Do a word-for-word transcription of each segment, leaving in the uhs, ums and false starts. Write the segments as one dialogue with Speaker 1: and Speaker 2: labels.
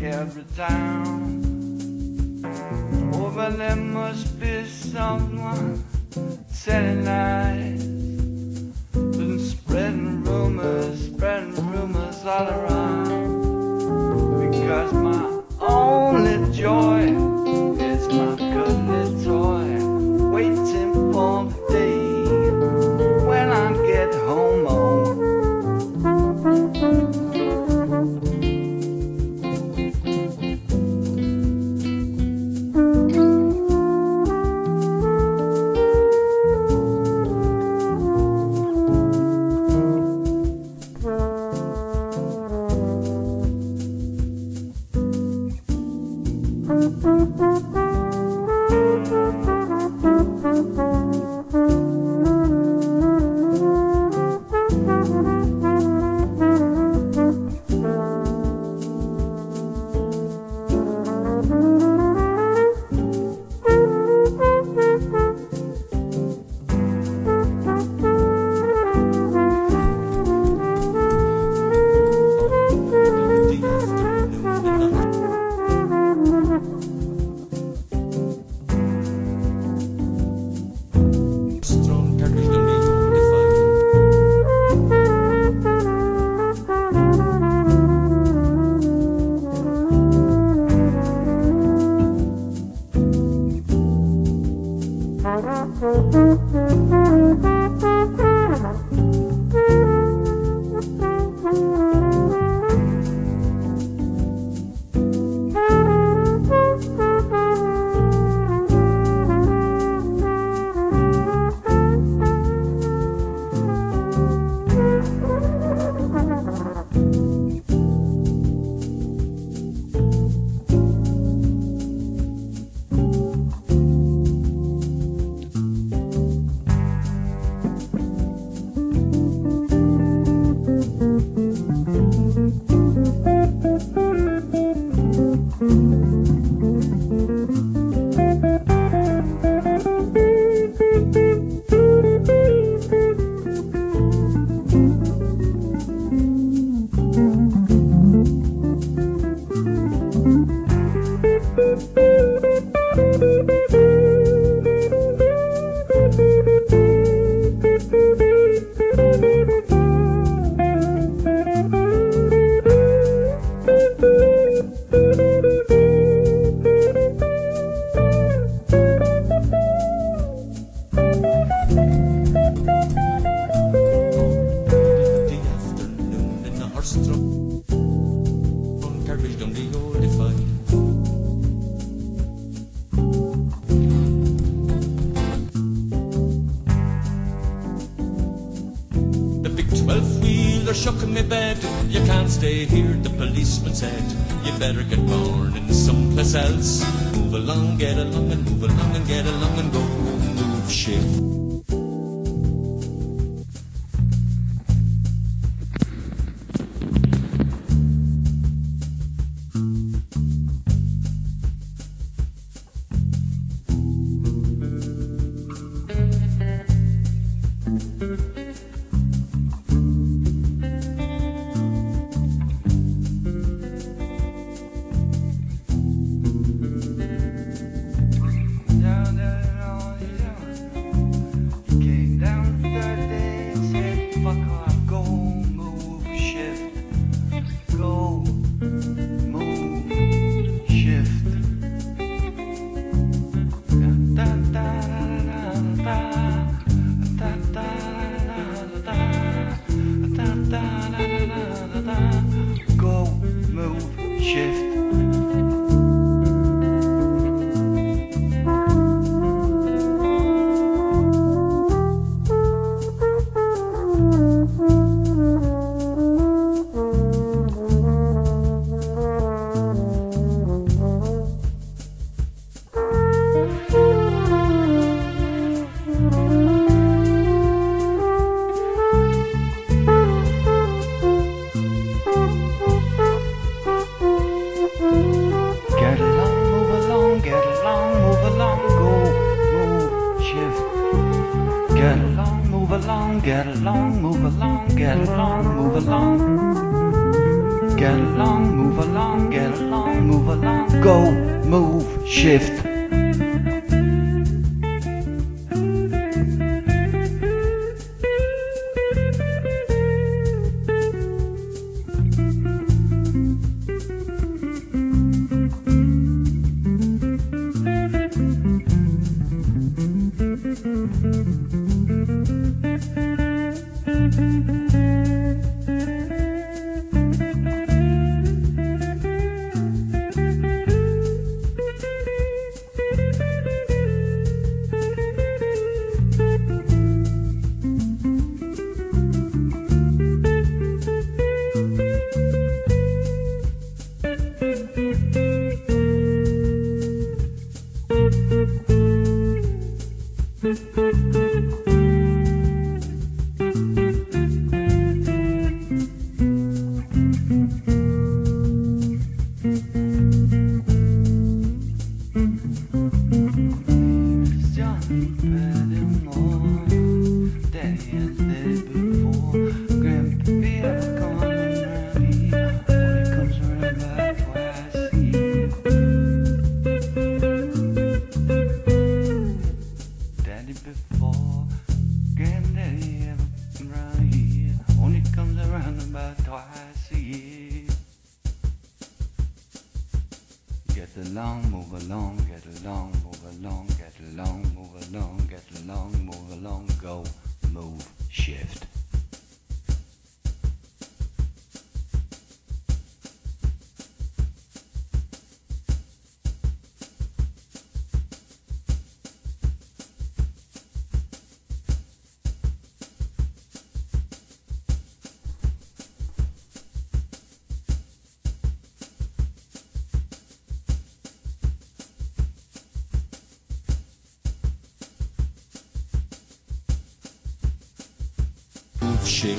Speaker 1: every town. Oh, but there must be someone selling lies and spreading rumors, spreading rumors all around. Because my only joy is my cuddly toy, waiting for the day when I get home. Oh.
Speaker 2: Shook in my bed, you can't stay here, the policeman said. You better get born in someplace else. Move along, get along and move along and get along and go move shift.
Speaker 1: get along, move along, get along, move along, go, move, shift. Get along, move along, get along, move along, get along, move along, get along, move along, go, move, shift.
Speaker 2: Shift.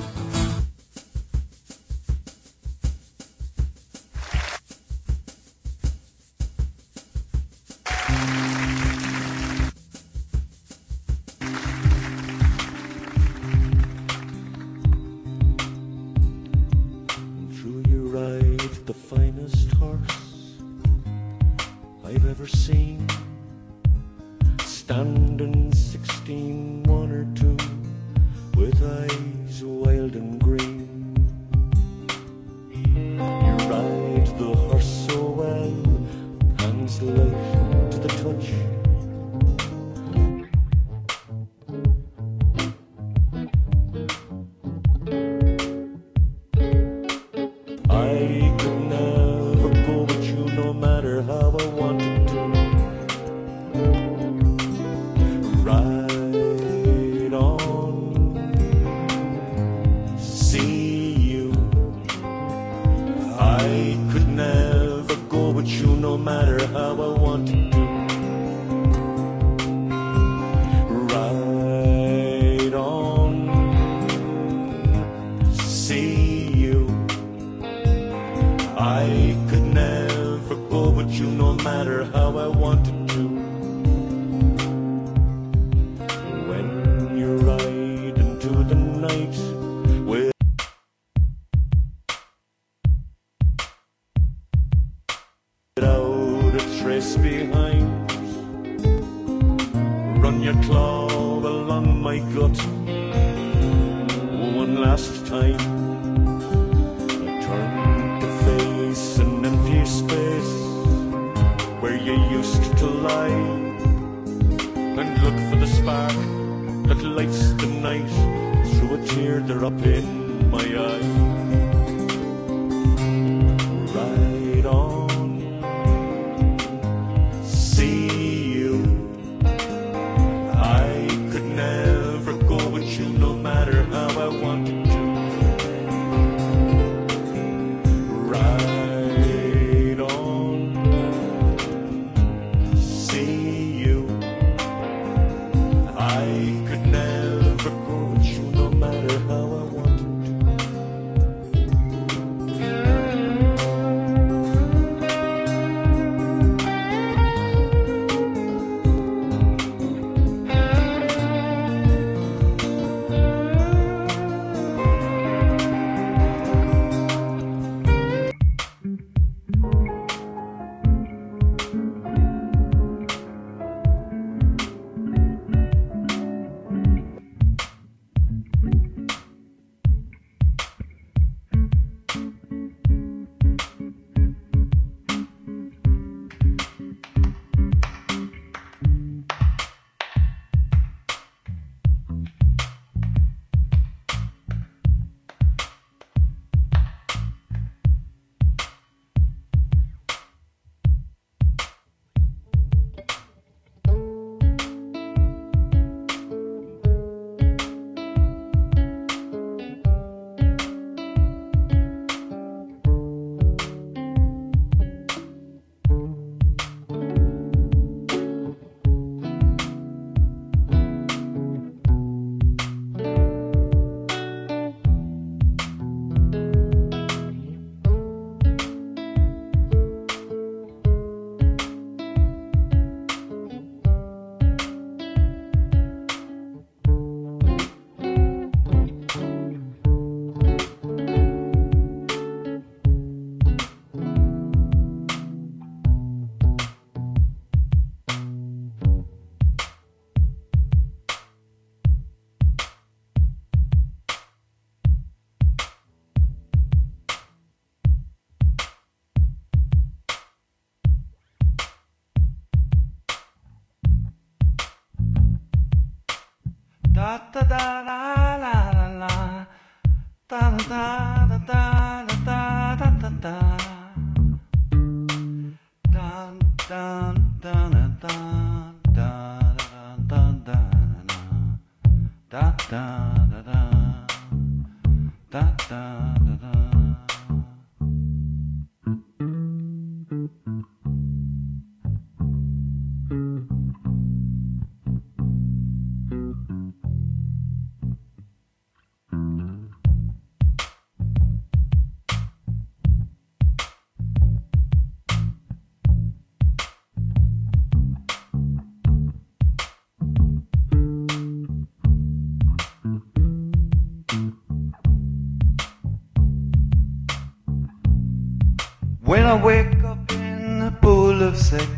Speaker 2: Through you ride the finest horse I've ever seen, standing sixteen, one or two, with eyes wild and green. You ride the horse so well, hands light to the touch. I could never go with you no matter how I wanted to. Ride on, see you. I could never go with you no matter how I wanted to. Ride on, see you. I could never go with you no matter how I wanted to. When you ride into the night with without a trace behind, run your claw along my gut one last time. Turn to face an empty space where you used to lie, and look for the spark that lights the night through a teardrop in my eye. Ride on, see you. I could never go with you no matter how I wanted to.
Speaker 1: When I wake up in a pool of sick,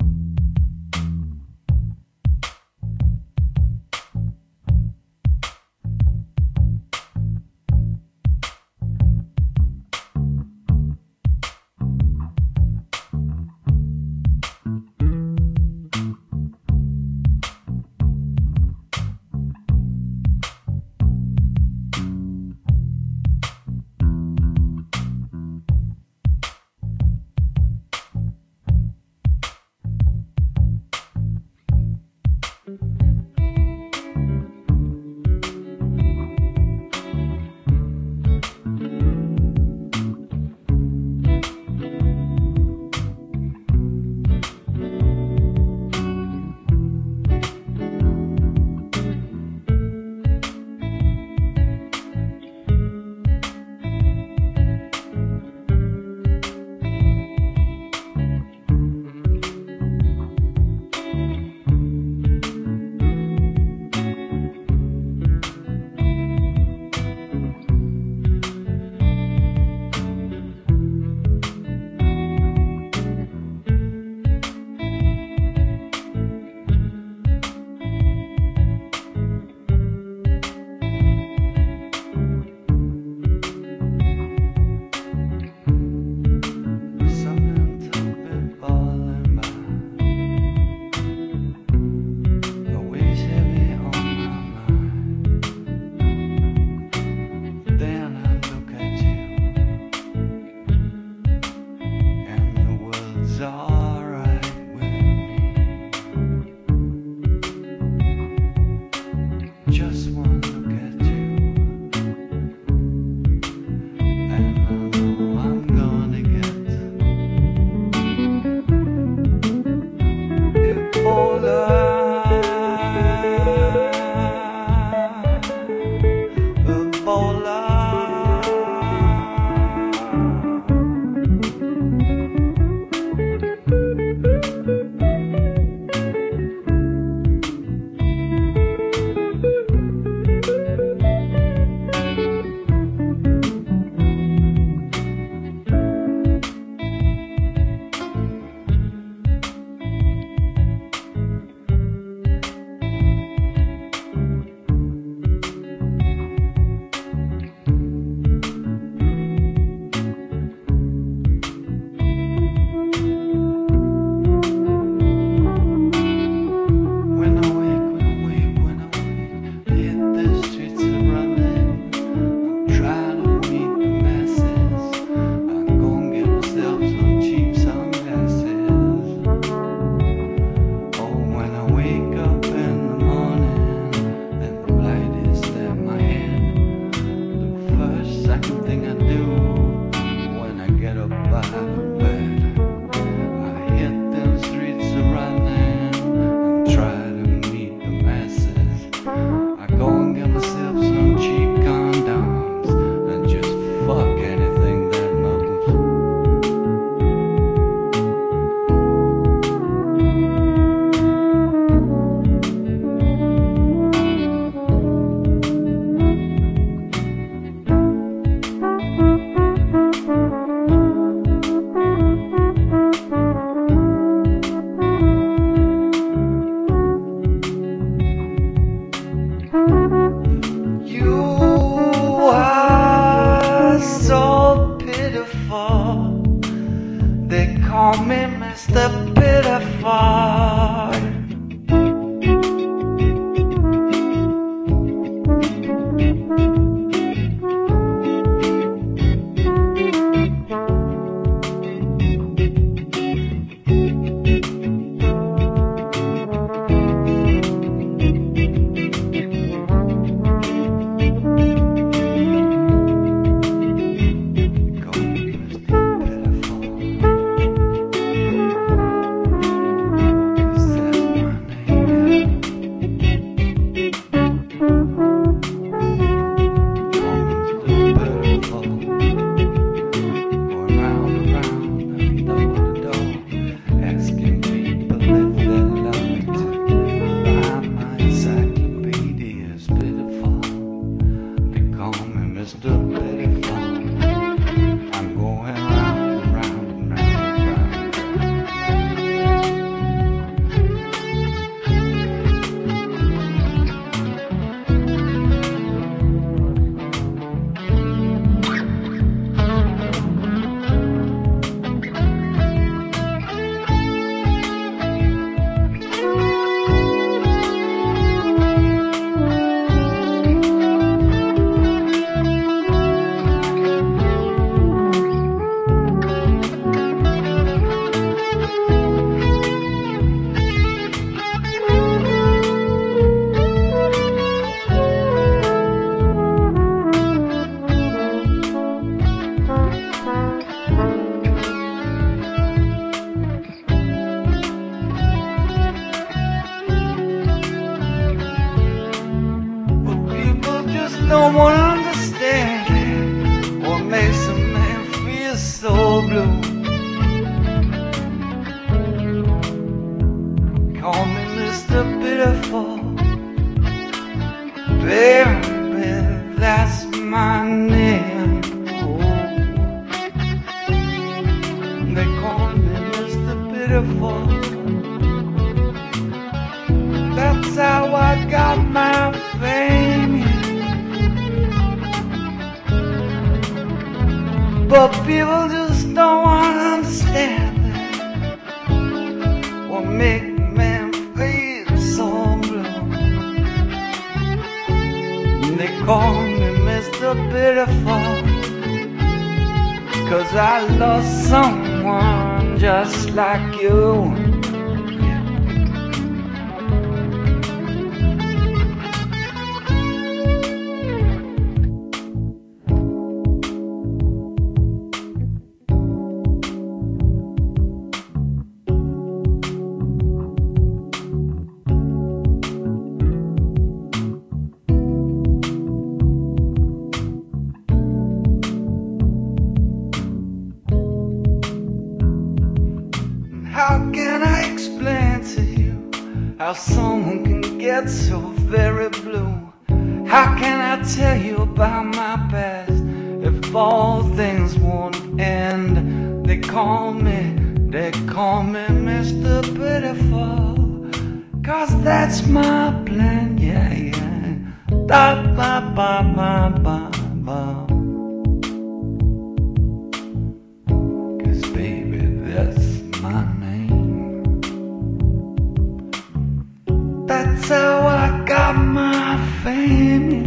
Speaker 1: call me Mister Pitiful. They call me Mister Pitiful. That's how I got my fame. But people just don't want to understand that. What make men feel so blue. They call me Mister Pitiful, 'cause I lost someone just like you. How can I explain to you how someone can get so very blue? How can I tell you about my past if all things won't end? They call me, they call me Mister Pitiful, 'cause that's my plan, yeah, yeah. Da ba ba ba ba ba. 'Cause baby, that's my name. That's how I got my fame, yeah.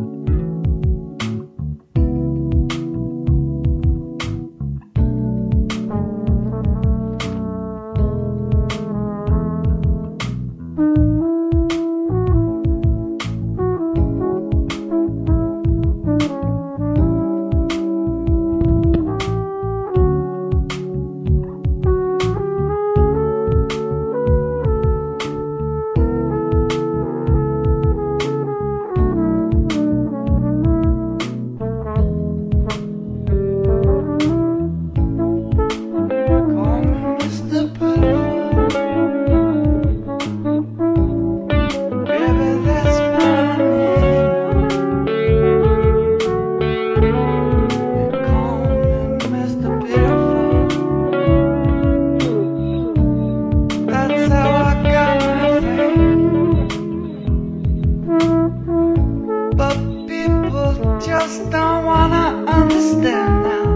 Speaker 1: Just don't wanna understand now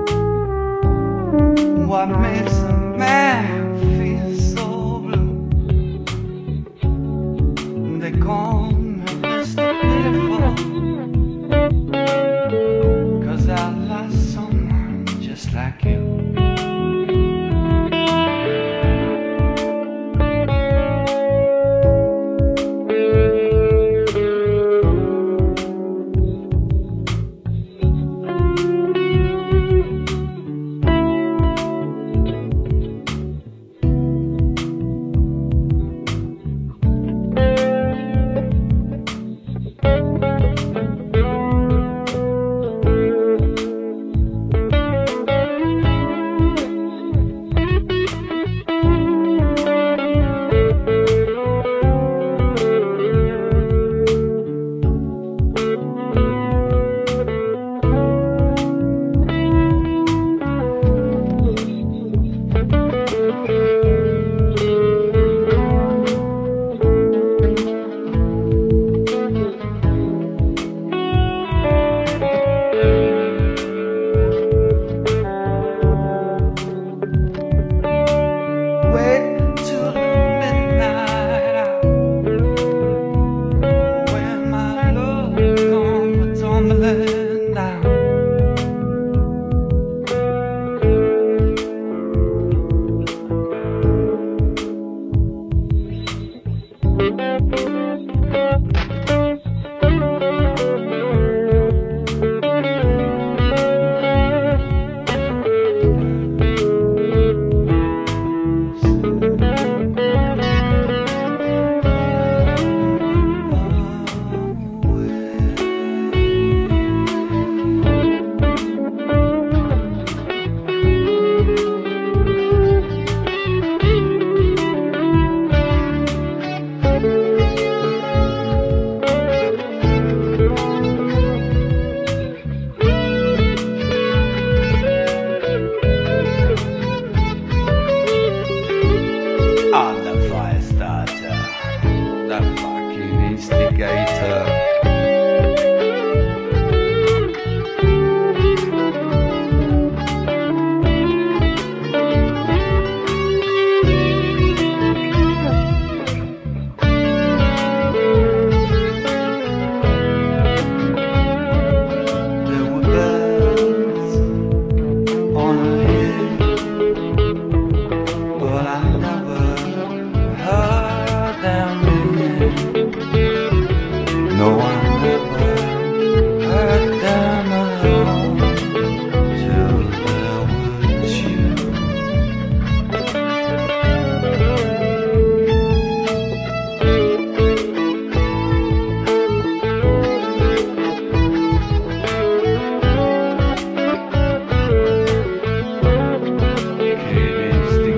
Speaker 1: what makes a man feel so blue. They call me Mister Pitiful, 'cause I lost someone just like you.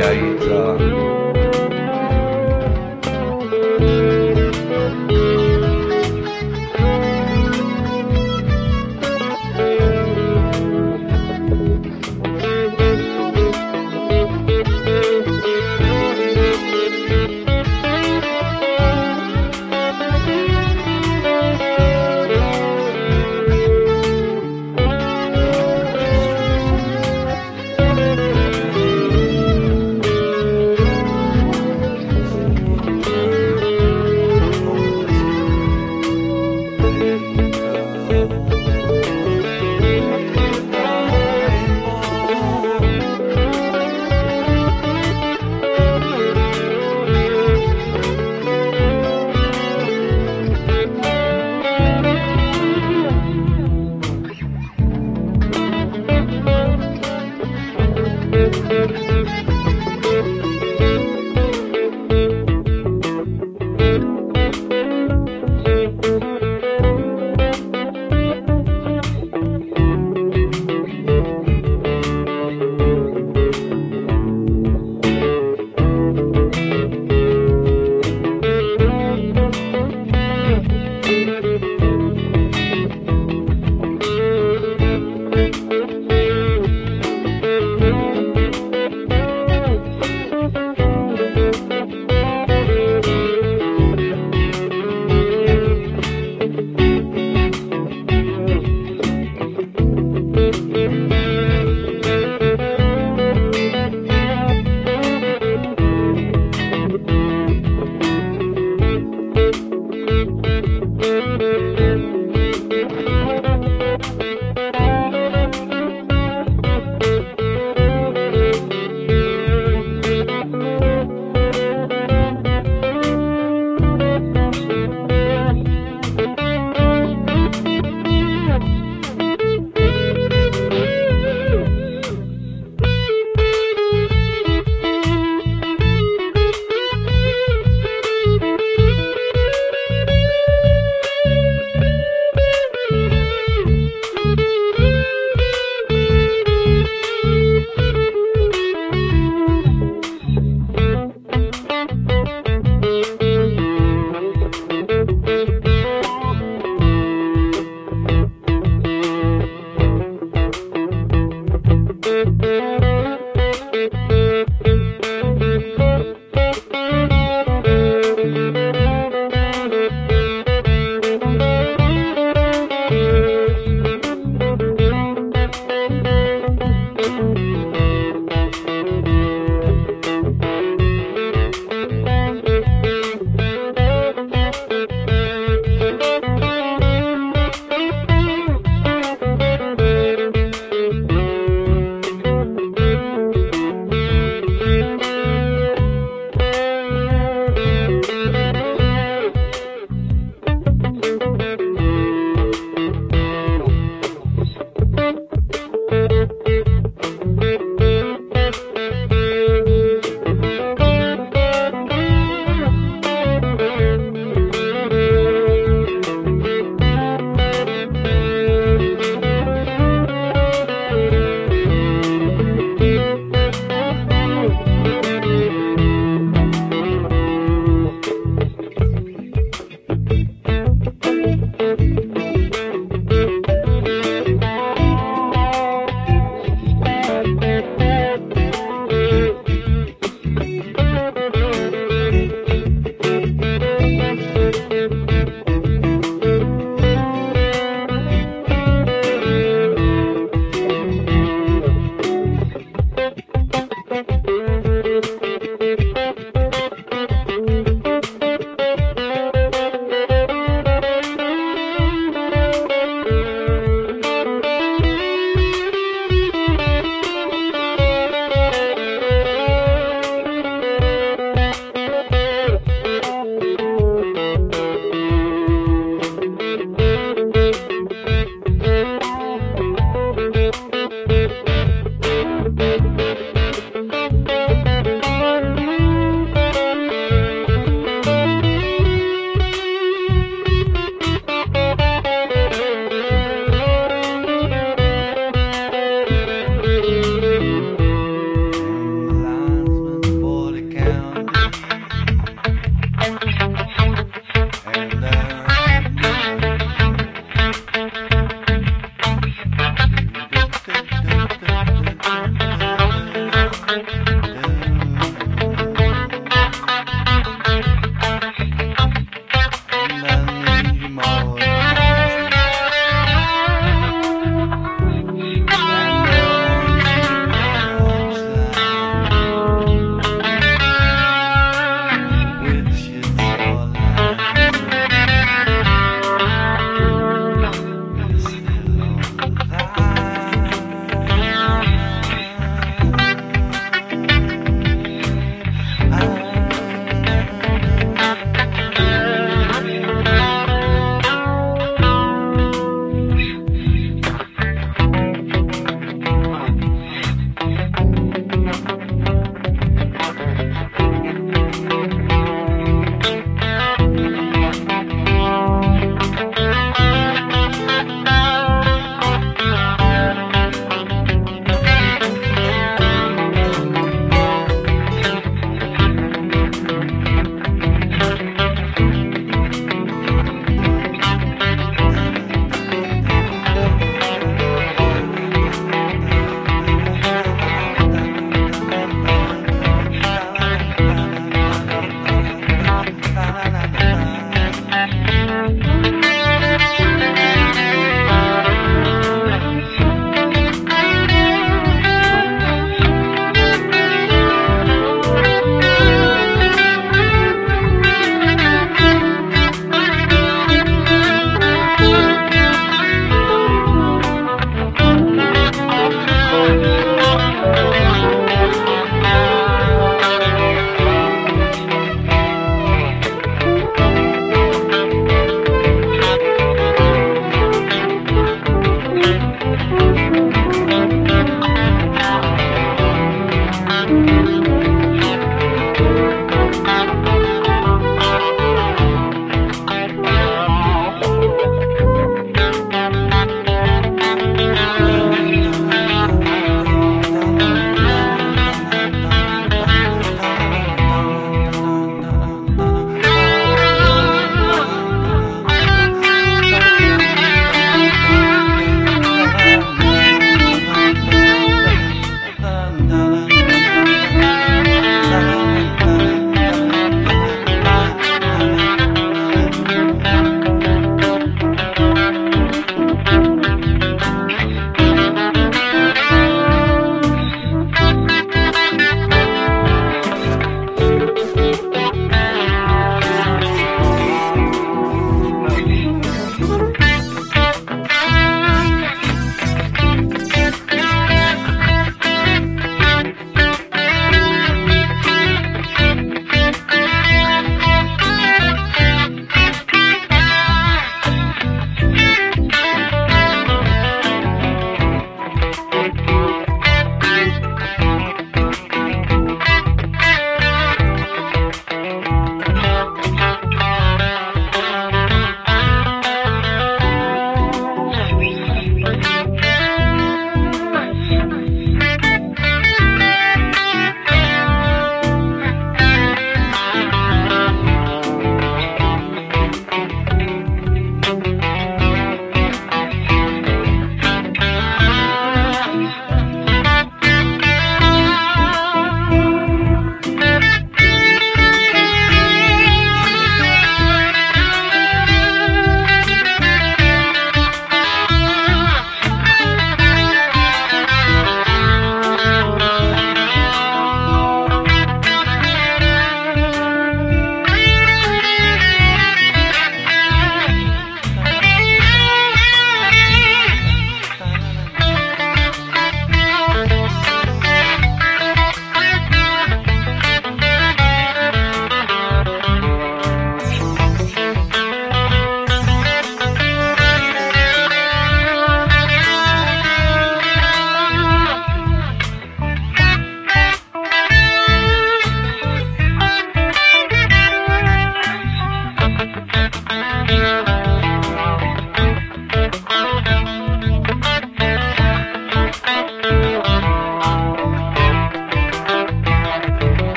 Speaker 1: gator.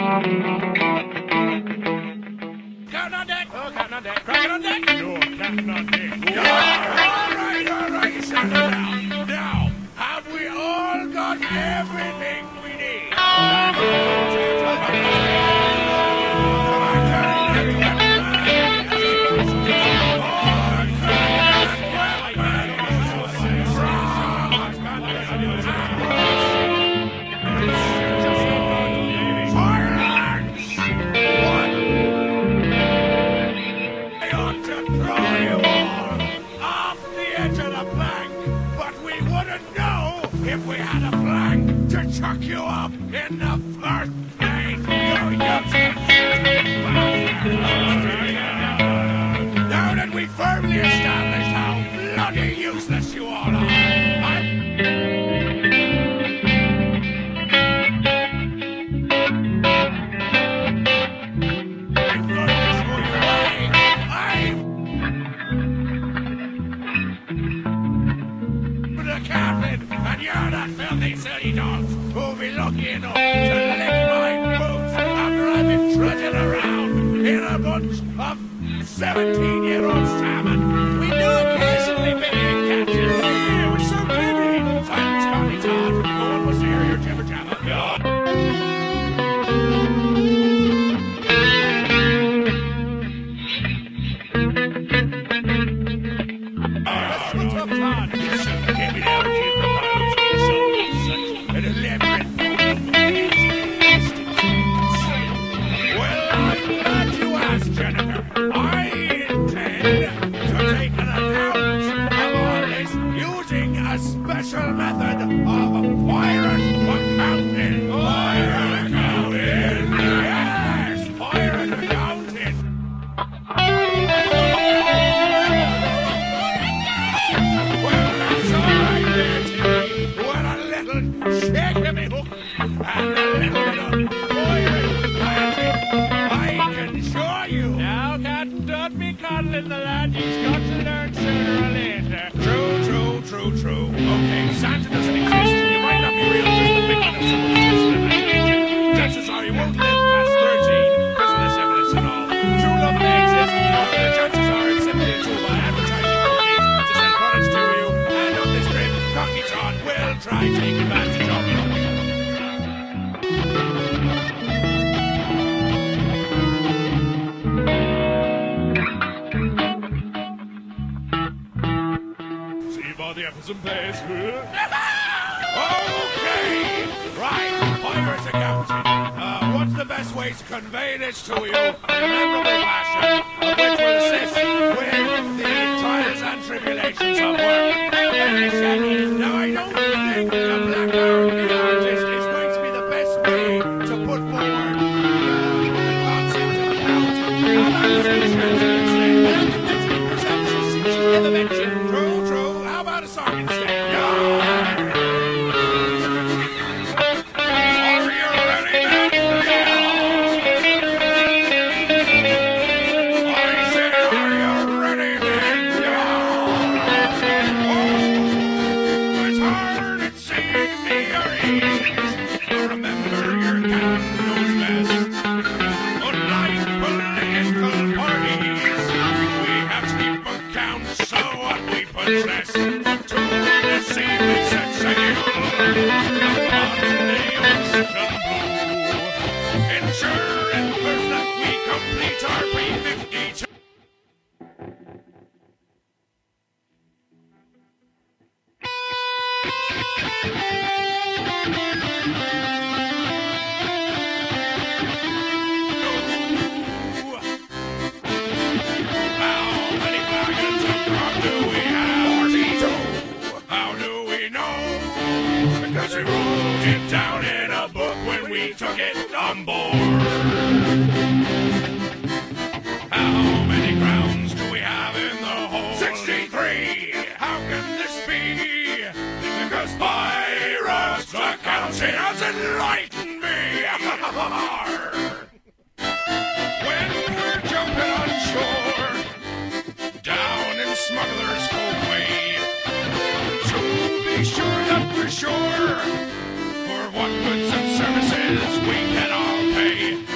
Speaker 2: Captain on deck! Oh, Captain on deck! Cracking on deck! No, Captain on deck! All right, all right, settle down. Now, have we all got everything we need? If we had a plan to chuck you up in the first place, you useless bastard! Now that we firmly established how bloody useless you all are, I... I'm going to show you why I'm the captain, and you're the filthy silly dogs who'll be lucky enough to lick my boots after I've been trudging around in a bunch of seventeen-year-old salmon. We do occasionally behave, Captain. Yeah, we're so busy. I'm Scotty Todd. No one wants to hear your jibber-jabber. Todd. Yes, sir. Get me down, Jim. Well, I'm glad you asked, Jennifer. I intend to take an account of all this using a special method of pirate accounting. Pirate accounting? Yes, pirate accounting. Well, that's all right there, Timmy. What a little shake of me hook and a little bit of pirate magic. I can show you. Now, Captain, don't be coddling the lad. He's got to learn sooner or later. True, true, true, true. Okay, Santa doesn't exist. You might not be real, just the big one of someone's just an imagination. Chances are you won't live past thirteen, because of the syphilis and all. True love may exist, but the chances are it's simply a tool by advertising companies to send products to you. And on this trip, Cockney John will try to take advantage of you. The apples and pears. Okay, right, pirates accounting. Uh, what's the best way to convey this to you in a memorable fashion, of which will assist with the trials and tribulations of work? Now, I don't think the Black Iron the artist is going to be the best way to put forward uh, the concept of accounting. How about the chance instead? Well, let's make perceptions since you never mentioned. True, true. How about a song instead? Yeah. Are you ready, man? Yeah. I said, are you ready, man? Yeah. Oh, it's hard at singing me your ease. Remember, your captain knows best. Unlike political parties, we have to keep accounts of what we possess. To the sea we set sail upon the ocean blue, ensuring first that we complete our P fifty-two. How many wagons of grog do we have? forty-two. How do we know? Because we wrote it down in a book when we took it on board. How many crowns do we have in the hold? sixty-three. How can this be? Because pirates accounting has enlightened me. When we're jumping on shore, down in Smuggler's Cove Way, to be sure that we're sure for what goods and services we can all pay.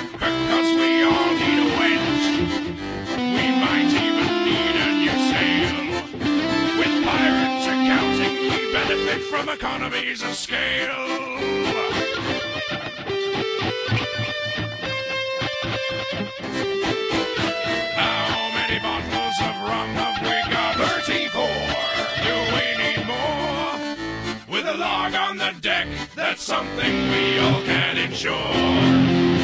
Speaker 3: scale. How many bottles of rum have we got? thirty-four. Do we need more? With a log on the deck, that's something we all can ensure.